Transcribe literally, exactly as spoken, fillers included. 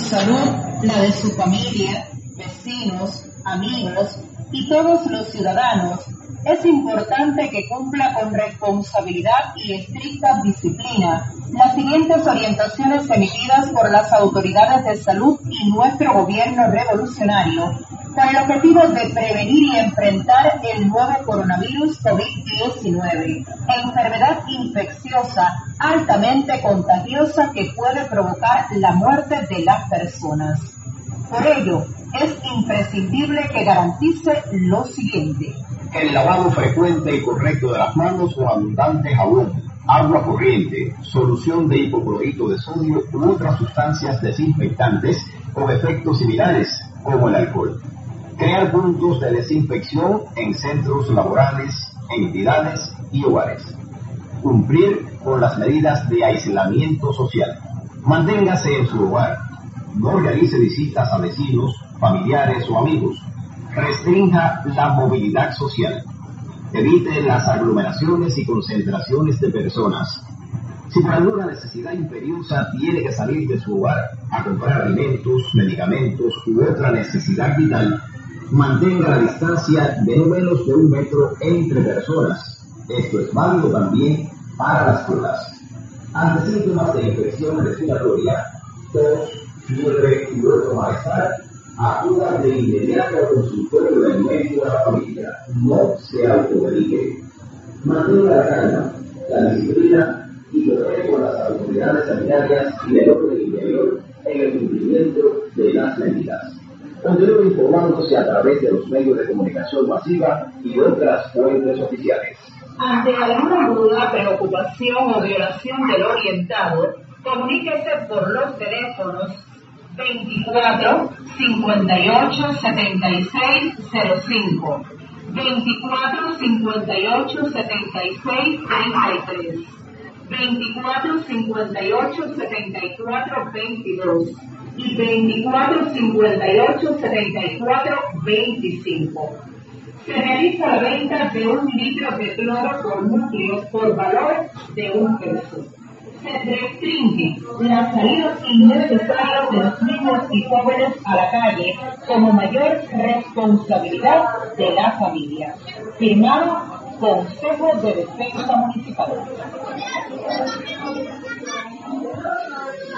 salud, la de su familia, vecinos, amigos y todos los ciudadanos, es importante que cumpla con responsabilidad y estricta disciplina las siguientes orientaciones emitidas por las autoridades de salud y nuestro gobierno revolucionario con el objetivo de prevenir y enfrentar el nuevo coronavirus COVID diecinueve, enfermedad infecciosa altamente contagiosa que puede provocar la muerte de las personas. Por ello, es imprescindible que garantice lo siguiente: el lavado frecuente y correcto de las manos con abundante jabón, agua corriente, solución de hipoclorito de sodio u otras sustancias desinfectantes con efectos similares como el alcohol. Crear puntos de desinfección en centros laborales, entidades y hogares. Cumplir con las medidas de aislamiento social. Manténgase en su hogar. No realice visitas a vecinos, familiares o amigos. Restrinja la movilidad social. Evite las aglomeraciones y concentraciones de personas. Si por alguna necesidad imperiosa tiene que salir de su hogar a comprar alimentos, medicamentos u otra necesidad vital, mantenga la distancia de no menos de un metro entre personas. Esto es válido también para las pruebas. Ante síntomas de infección respiratoria, tos, fiebre y otro malestar, acuda de inmediato al consultorio del médico de la familia. No se automedique. Mantenga la calma, la disciplina y coopere con las autoridades sanitarias y del orden interior en el cumplimiento de las medidas. Continúe informándose a través de los medios de comunicación masiva y otras fuentes oficiales. Ante alguna duda, preocupación o violación del orientado, comuníquese por los teléfonos veinticuatro, cincuenta y ocho, setenta y seis, cero cinco, veinticuatro, cincuenta y ocho, setenta y seis, treinta y tres, veinticuatro, cincuenta y ocho, setenta y cuatro, veintidós y veinticuatro, cincuenta y ocho, setenta y cuatro, veinticinco. Se realiza la venta de un litro de cloro por núcleos por valor de un peso. Se restringe las salidas innecesarias de los niños y jóvenes a la calle como mayor responsabilidad de la familia. Firmado Consejo de Defensa Municipal.